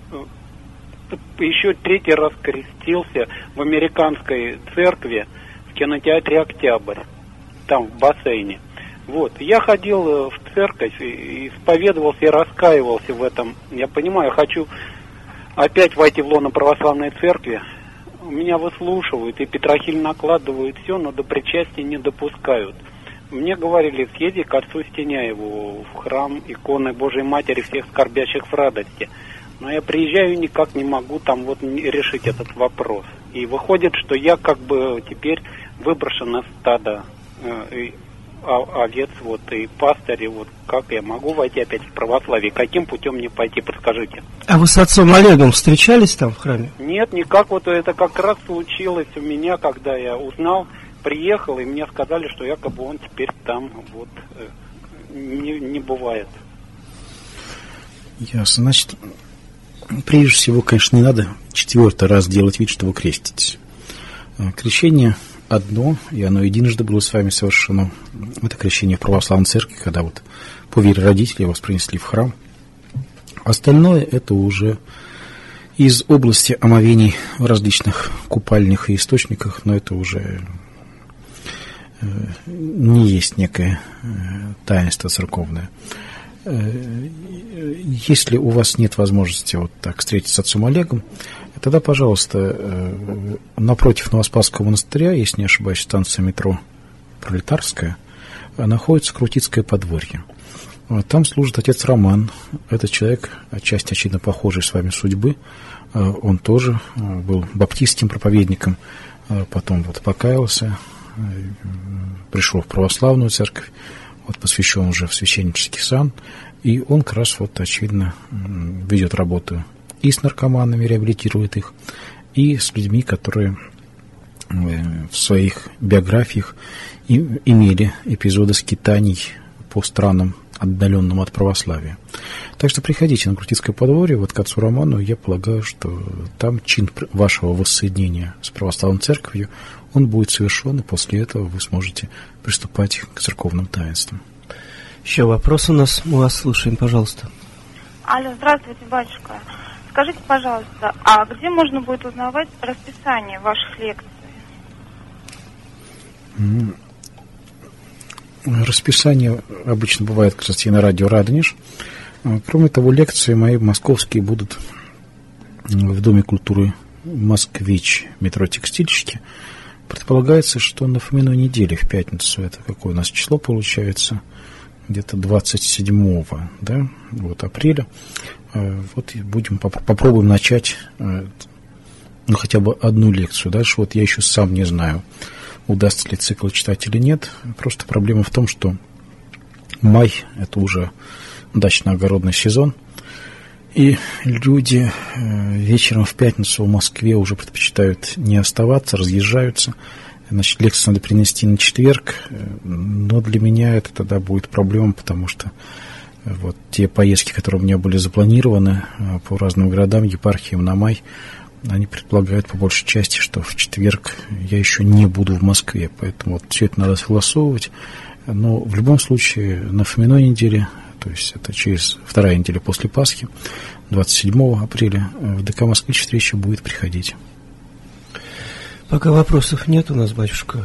еще третий раз крестился в американской церкви в кинотеатре «Октябрь», там в бассейне. Вот, я ходил в церковь и исповедовался и раскаивался в этом. Я понимаю, хочу опять войти в лоно православной церкви. Меня выслушивают и петрохиль накладывают все, но до причастия не допускают. Мне говорили, съезди к отцу Стеняеву в храм иконы Божией Матери всех скорбящих в радости. Но я приезжаю и никак не могу там вот решить этот вопрос. И выходит, что я как бы теперь выброшен из стада овец, вот, и пастырь, вот, как я могу войти опять в православие? Каким путем мне пойти, подскажите? А вы с отцом Олегом встречались там в храме? Нет, никак, вот это как раз случилось у меня, когда я узнал, приехал, и мне сказали, что якобы он теперь там, вот, не бывает. Ясно, значит, прежде всего, конечно, не надо 4-й раз делать вид, что вы креститесь. Крещение одно, и оно единожды было с вами совершено. Это крещение в православной церкви, когда вот по вере родителей вас принесли в храм. Остальное это уже из области омовений в различных купальнях и источниках, но это уже не есть некое таинство церковное. Если у вас нет возможности вот так встретиться с отцом Олегом, тогда, пожалуйста, напротив Новоспасского монастыря, если не ошибаюсь, станция метро Пролетарская, находится Крутицкое подворье. Там служит отец Роман. Это человек, отчасти, очевидно, похожий с вами судьбы. Он тоже был баптистским проповедником, потом вот покаялся, пришел в православную церковь, вот посвящен уже в священнический сан, и он как раз, вот, очевидно, ведет работу и с наркоманами, реабилитирует их, и с людьми, которые в своих биографиях имели эпизоды скитаний по странам, отдаленным от православия. Так что приходите на Крутицкое подворье, вот к отцу Роману, я полагаю, что там чин вашего воссоединения с православной церковью, он будет совершен, и после этого вы сможете приступать к церковным таинствам. Еще вопрос у нас, мы вас слушаем, пожалуйста. Алло, здравствуйте, батюшка. Скажите, пожалуйста, а где можно будет узнавать расписание ваших лекций? Расписание обычно бывает, кстати, и на радио «Радонеж». Кроме того, лекции мои московские будут в Доме культуры «Москвич», метро «Текстильщики». Предполагается, что на Фоминой неделе, в пятницу, это какое у нас число получается, где-то 27-го, да, вот, апреля. Вот будем, попробуем начать, ну, хотя бы одну лекцию. Дальше вот я еще сам не знаю, удастся ли цикл читать или нет. Просто проблема в том, что май – это уже дачно-огородный сезон, и люди вечером в пятницу в Москве уже предпочитают не оставаться, разъезжаются. Значит, лекцию надо перенести на четверг, но для меня это тогда будет проблема, потому что вот те поездки, которые у меня были запланированы по разным городам, епархиям на май, они предполагают по большей части, что в четверг я еще не буду в Москве, поэтому вот все это надо согласовывать. Но в любом случае на Фоминой неделе, то есть это через 2-я неделя после Пасхи, 27 апреля, в ДК «Москвич» встреча будет приходить. Пока вопросов нет у нас, батюшка.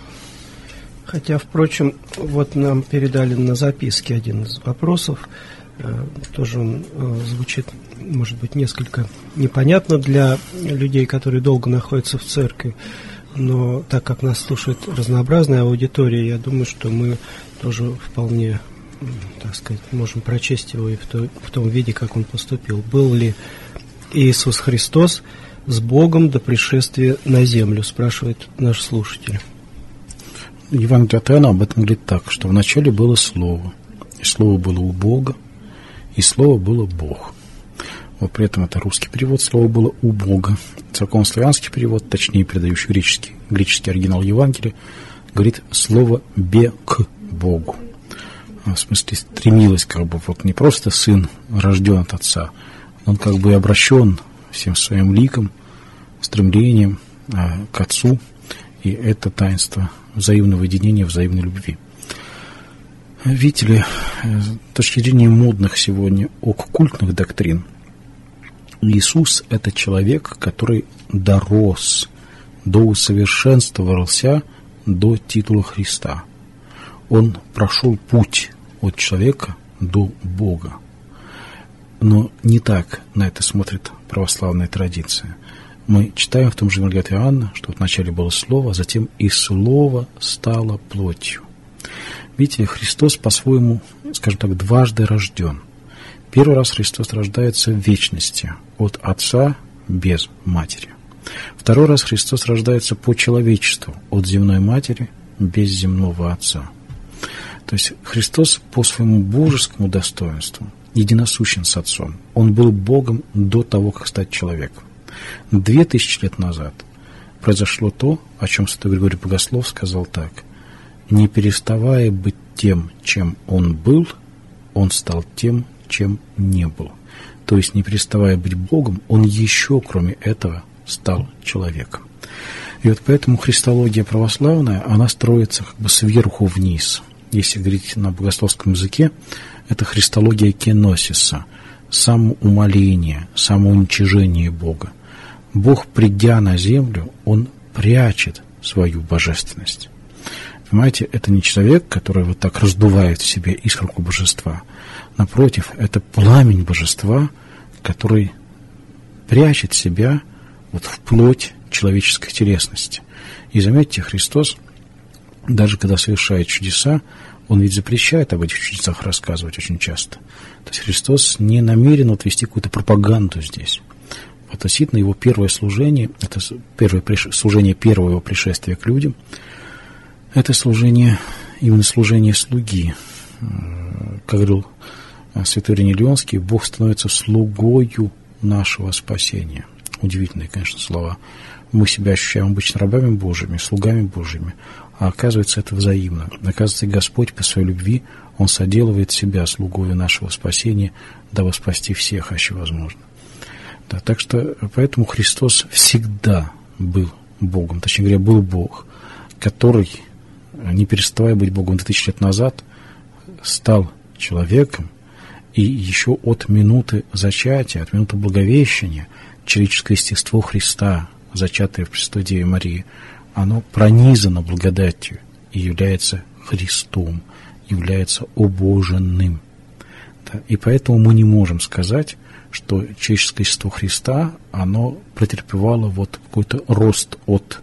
Хотя, впрочем, вот нам передали на записке один из вопросов. Тоже он звучит, может быть, несколько непонятно для людей, которые долго находятся в церкви. Но так как нас слушает разнообразная аудитория, я думаю, что мы тоже вполне, так сказать, можем прочесть его и в том виде, как он поступил. Был ли Иисус Христос с Богом до пришествия на землю, спрашивает наш слушатель. Евангелие от Иоанна об этом говорит так, что вначале было Слово, и Слово было у Бога, и Слово было Бог. Вот при этом это русский перевод, Слово было у Бога. Церковнославянский перевод, точнее передающий греческий оригинал Евангелия, говорит слово «бе к Богу». В смысле, стремилась как бы, вот не просто сын рожден от отца, он как бы обращен всем своим ликом, стремлением к отцу, и это таинство взаимного единения, взаимной любви. Видите ли, с точки зрения модных сегодня оккультных доктрин, Иисус – это человек, который дорос, доусовершенствовался до титула Христа. Он прошел путь от человека до Бога. Но не так на это смотрит православная традиция. Мы читаем в том же Евангелии от Иоанна, что вначале было Слово, а затем и Слово стало плотью. Видите, Христос по-своему, скажем так, дважды рожден. Первый раз Христос рождается в вечности, от Отца без матери. Второй раз Христос рождается по человечеству, от земной матери без земного Отца. То есть Христос по своему божескому достоинству единосущен с Отцом. Он был Богом до того, как стать человеком. 2000 лет назад произошло то, о чем святой Григорий Богослов сказал так: «Не переставая быть тем, чем он был, он стал тем, чем не был». То есть, не переставая быть Богом, он еще, кроме этого, стал человеком. И вот поэтому христология православная, она строится как бы сверху вниз. Если говорить на богословском языке, это христология кеносиса, самоумоление, самоуничижение Бога. Бог, придя на землю, Он прячет свою божественность. Понимаете, это не человек, который вот так раздувает в себе искорку божества. Напротив, это пламень божества, который прячет себя вот в плоть человеческой телесности. И заметьте, Христос, даже когда совершает чудеса, Он ведь запрещает об этих чудесах рассказывать очень часто. То есть Христос не намерен вот вести какую-то пропаганду здесь. Относительно Его первое служение, это служение первого Его пришествия к людям, это служение, именно служение слуги. Как говорил святой Ириней Лионский, Бог становится слугою нашего спасения. Удивительные, конечно, слова. Мы себя ощущаем обычно рабами Божьими, слугами Божьими, а оказывается, это взаимно. Оказывается, Господь по своей любви, Он соделывает себя слугою нашего спасения, дабы спасти всех, аще возможно. Да, так что, поэтому Христос всегда был Богом, точнее говоря, был Бог, который, не переставая быть Богом 2000 лет назад, стал человеком, и еще от минуты зачатия, от минуты Благовещения, человеческое естество Христа, зачатое в Пресвятой Деве Марии, оно пронизано благодатью и является Христом, является обоженным. Да, и поэтому мы не можем сказать, что человеческое естество Христа, оно претерпевало вот какой-то рост от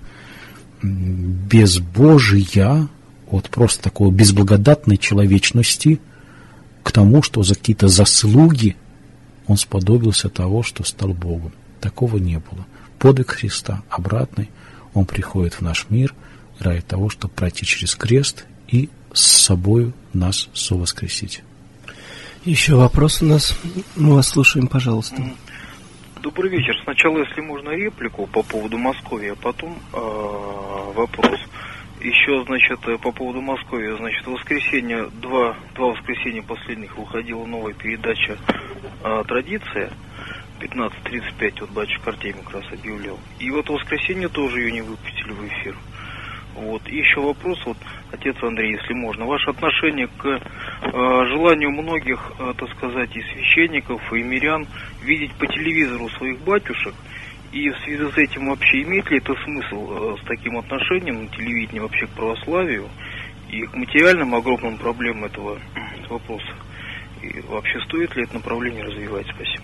безбожия, от просто такой безблагодатной человечности к тому, что за какие-то заслуги он сподобился того, что стал Богом. Такого не было. Подвиг Христа обратный, он приходит в наш мир ради того, чтобы пройти через крест и с собою нас совоскресить. Еще вопрос у нас. Мы вас слушаем, пожалуйста. Добрый вечер. Сначала, если можно, реплику по поводу Москвы, а потом вопрос. Еще, значит, по поводу Москвы, значит, в воскресенье, два воскресенья последних выходила новая передача «Традиция», 15:35, вот батюшка Артемий как раз объявлял. И вот в воскресенье тоже ее не выпустили в эфир. Вот. И еще вопрос, вот, отец Андрей, если можно, ваше отношение к желанию многих, так сказать, и священников, и мирян видеть по телевизору своих батюшек, и в связи с этим вообще имеет ли это смысл с таким отношением на телевидении вообще к православию и к материальным огромным проблемам этого вопроса? И вообще стоит ли это направление развивать? Спасибо.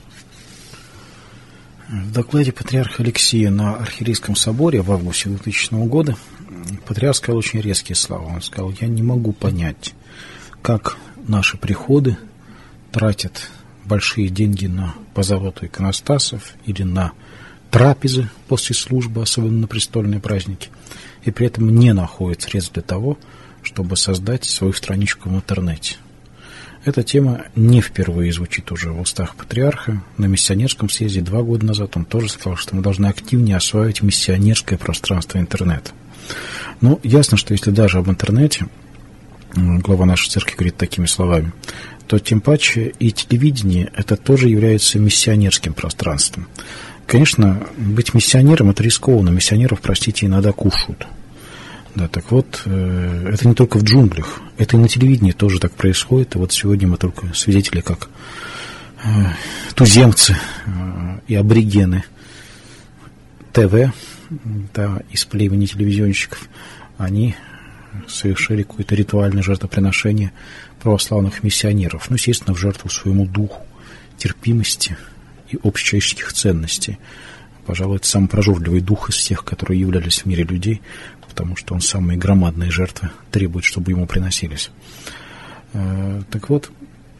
В докладе патриарха Алексия на Архиерейском соборе в августе 2000 года патриарх сказал очень резкие слова. Он сказал: я не могу понять, как наши приходы тратят большие деньги на позолоту иконостасов или на трапезы после службы, особенно на престольные праздники, и при этом не находят средств для того, чтобы создать свою страничку в интернете. Эта тема не впервые звучит уже в устах патриарха. На миссионерском съезде 2 года назад он тоже сказал, что мы должны активнее осваивать миссионерское пространство интернета. Ну, ясно, что если даже об интернете глава нашей церкви говорит такими словами, то тем паче и телевидение это тоже является миссионерским пространством. Конечно, быть миссионером это рискованно. Миссионеров, простите, иногда кушают. Да, так вот, это не только в джунглях, это и на телевидении тоже так происходит. И вот сегодня мы только свидетели, как туземцы и аборигены ТВ, да, из племени телевизионщиков, они совершили какое-то ритуальное жертвоприношение православных миссионеров. Ну, естественно, в жертву своему духу, терпимости и общечеловеческих ценностей. Пожалуй, это самый прожорливый дух из всех, которые являлись в мире людей, потому что он самые громадные жертвы требует, чтобы ему приносились. Так вот,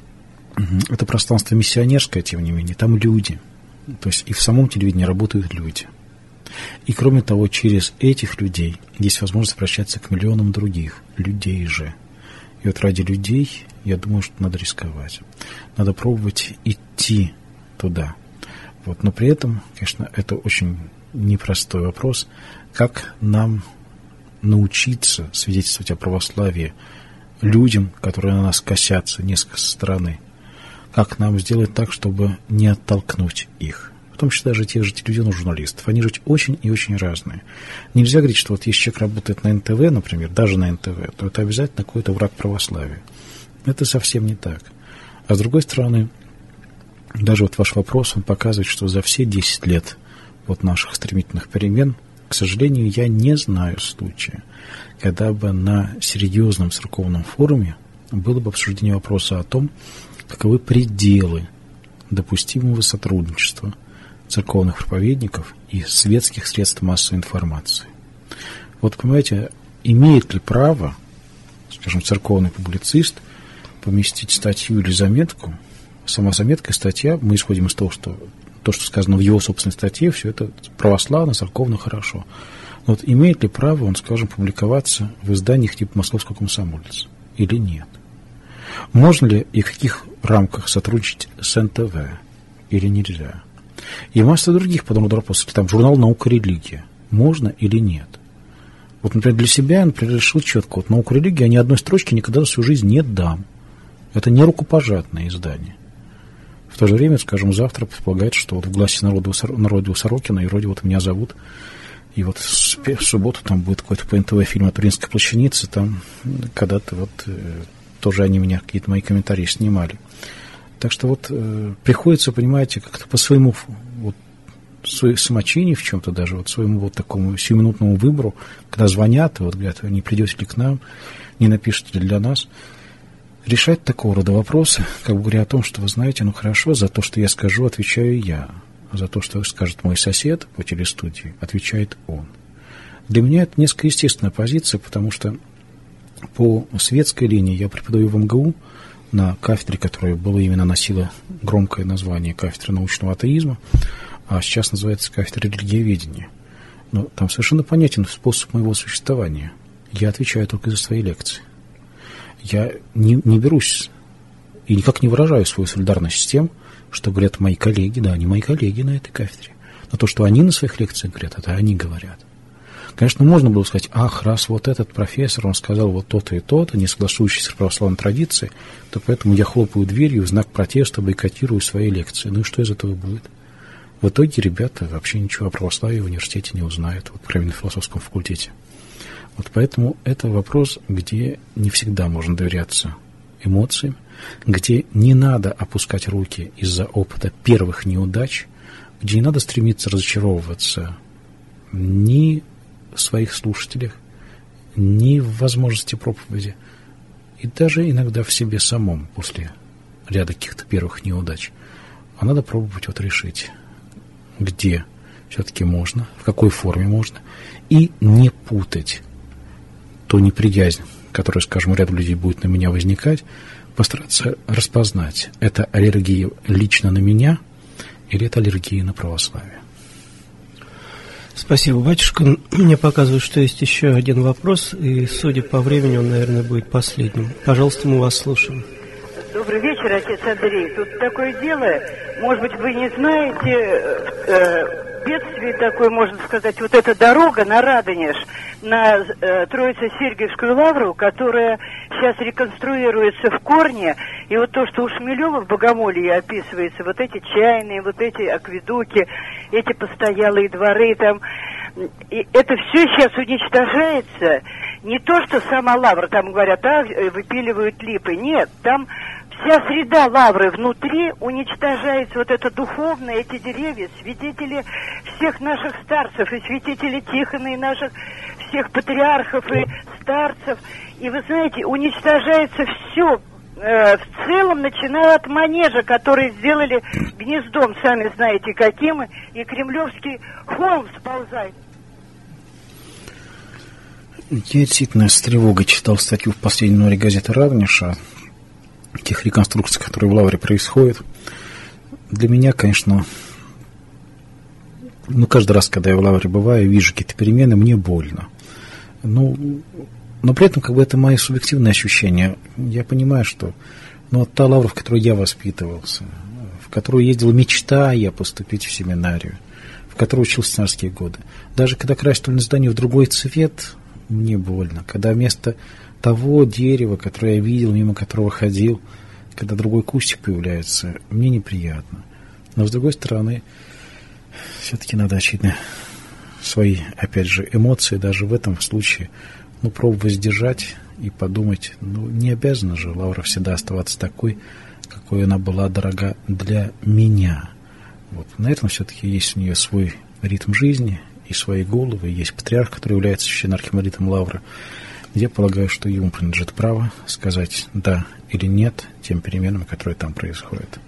это пространство миссионерское, тем не менее, там люди. То есть и в самом телевидении работают люди. И кроме того, через этих людей есть возможность обращаться к миллионам других людей же. И вот ради людей, я думаю, что надо рисковать. Надо пробовать идти туда. Вот. Но при этом, конечно, это очень непростой вопрос, как нам научиться свидетельствовать о православии людям, которые на нас косятся несколько со стороны. Как нам сделать так, чтобы не оттолкнуть их. В том числе даже тех же телевизионных журналистов. Они же очень и очень разные. Нельзя говорить, что вот если человек работает на НТВ, например, даже на НТВ, то это обязательно какой-то враг православия. Это совсем не так. А с другой стороны, даже вот ваш вопрос, он показывает, что за все 10 лет вот наших стремительных перемен, к сожалению, я не знаю случая, когда бы на серьезном церковном форуме было бы обсуждение вопроса о том, каковы пределы допустимого сотрудничества церковных проповедников и светских средств массовой информации. Вот, понимаете, имеет ли право, скажем, церковный публицист поместить статью или заметку? Сама заметка и статья, мы исходим из того, что то, что сказано в его собственной статье, все это православно, церковно, хорошо. Но вот имеет ли право он, скажем, публиковаться в изданиях типа «Московского комсомольца» или нет? Можно ли и в каких рамках сотрудничать с НТВ или нельзя? И масса других подобных вопросов. Там журнал «Наука и религия». Можно или нет? Вот, например, для себя я, например, решил четко. Вот «Науку и религию» я ни одной строчки никогда за всю жизнь не дам. Это не рукопожатное издание. В то же время, скажем, завтра предполагается, что вот в «Гласе народа» у Сорокина, и вроде вот меня зовут, и вот в субботу там будет какой-то по НТВ фильм о Туринской плащанице, там когда-то вот тоже они меня, какие-то мои комментарии снимали. Так что вот приходится, понимаете, как-то по своему вот, самочинию в чем-то даже, вот своему вот такому сиюминутному выбору, когда звонят, и вот говорят, не придете ли к нам, не напишите ли для нас, решать такого рода вопросы, как бы говоря о том, что, вы знаете, ну хорошо, за то, что я скажу, отвечаю я, а за то, что скажет мой сосед по телестудии, отвечает он. Для меня это несколько естественная позиция, потому что по светской линии я преподаю в МГУ на кафедре, которая была именно носила громкое название кафедры научного атеизма, а сейчас называется кафедра религиоведения. Но там совершенно понятен способ моего существования. Я отвечаю только за свои лекции. Я не берусь и никак не выражаю свою солидарность с тем, что говорят мои коллеги, да, они мои коллеги на этой кафедре. Но то, что они на своих лекциях говорят, это они говорят. Конечно, можно было сказать, ах, раз вот этот профессор, он сказал вот то-то и то-то, не соглашающийся с православной традицией, то поэтому я хлопаю дверью в знак протеста, бойкотирую свои лекции. Ну и что из этого будет? В итоге ребята вообще ничего о православии в университете не узнают, вот, правильно, на философском факультете. Вот поэтому это вопрос, где не всегда можно доверяться эмоциям, где не надо опускать руки из-за опыта первых неудач, где не надо стремиться разочаровываться ни в своих слушателях, ни в возможности проповеди, и даже иногда в себе самом после ряда каких-то первых неудач. А надо пробовать вот решить, где все-таки можно, в какой форме можно, и не путать ту неприязнь, которая, скажем, у ряда людей будет на меня возникать, постараться распознать, это аллергия лично на меня или это аллергия на православие. Спасибо, батюшка. Мне показывают, что есть еще один вопрос, и, судя по времени, он, наверное, будет последним. Пожалуйста, мы вас слушаем. Добрый вечер, отец Андрей. Тут такое дело, может быть, вы не знаете, бедствие такое, можно сказать, вот эта дорога на Радонеж, на Троице-Сергиевскую лавру, которая сейчас реконструируется в корне, и вот то, что у Шмелева в Богомолье описывается, вот эти чайные, вот эти акведуки, эти постоялые дворы там, и это все сейчас уничтожается. Не то, что сама лавра, там говорят, выпиливают липы, нет, там вся среда лавры внутри уничтожается, вот это духовное, эти деревья, свидетели всех наших старцев, и святители Тихона, и наших всех патриархов, и старцев. И вы знаете, уничтожается все, в целом, начиная от манежа, который сделали гнездом, сами знаете каким, и Кремлевский холм сползает. Я действительно с тревогой читал статью в последнем номере газеты «Радонеж» о тех реконструкциях, которые в лавре происходят. Для меня, конечно, каждый раз, когда я в лавре бываю, вижу какие-то перемены, мне больно. Но при этом, это мои субъективные ощущения. Я понимаю, что та лавра, в которой я воспитывался, в которую ездил, мечтая поступить в семинарию, в которой учился в царские годы, даже когда красят здание в другой цвет, мне больно. Когда вместо того дерева, которое я видел, мимо которого ходил, когда другой кустик появляется, мне неприятно. Но, с другой стороны, все-таки надо, очевидно, свои, опять же, эмоции даже в этом случае, пробовать сдержать и подумать, не обязана же лавра всегда оставаться такой, какой она была дорога для меня. Наверное, все-таки есть у нее свой ритм жизни и свои головы, есть патриарх, который является священноархимандритом лавры. Я полагаю, что ему принадлежит право сказать «да» или «нет» тем переменам, которые там происходят.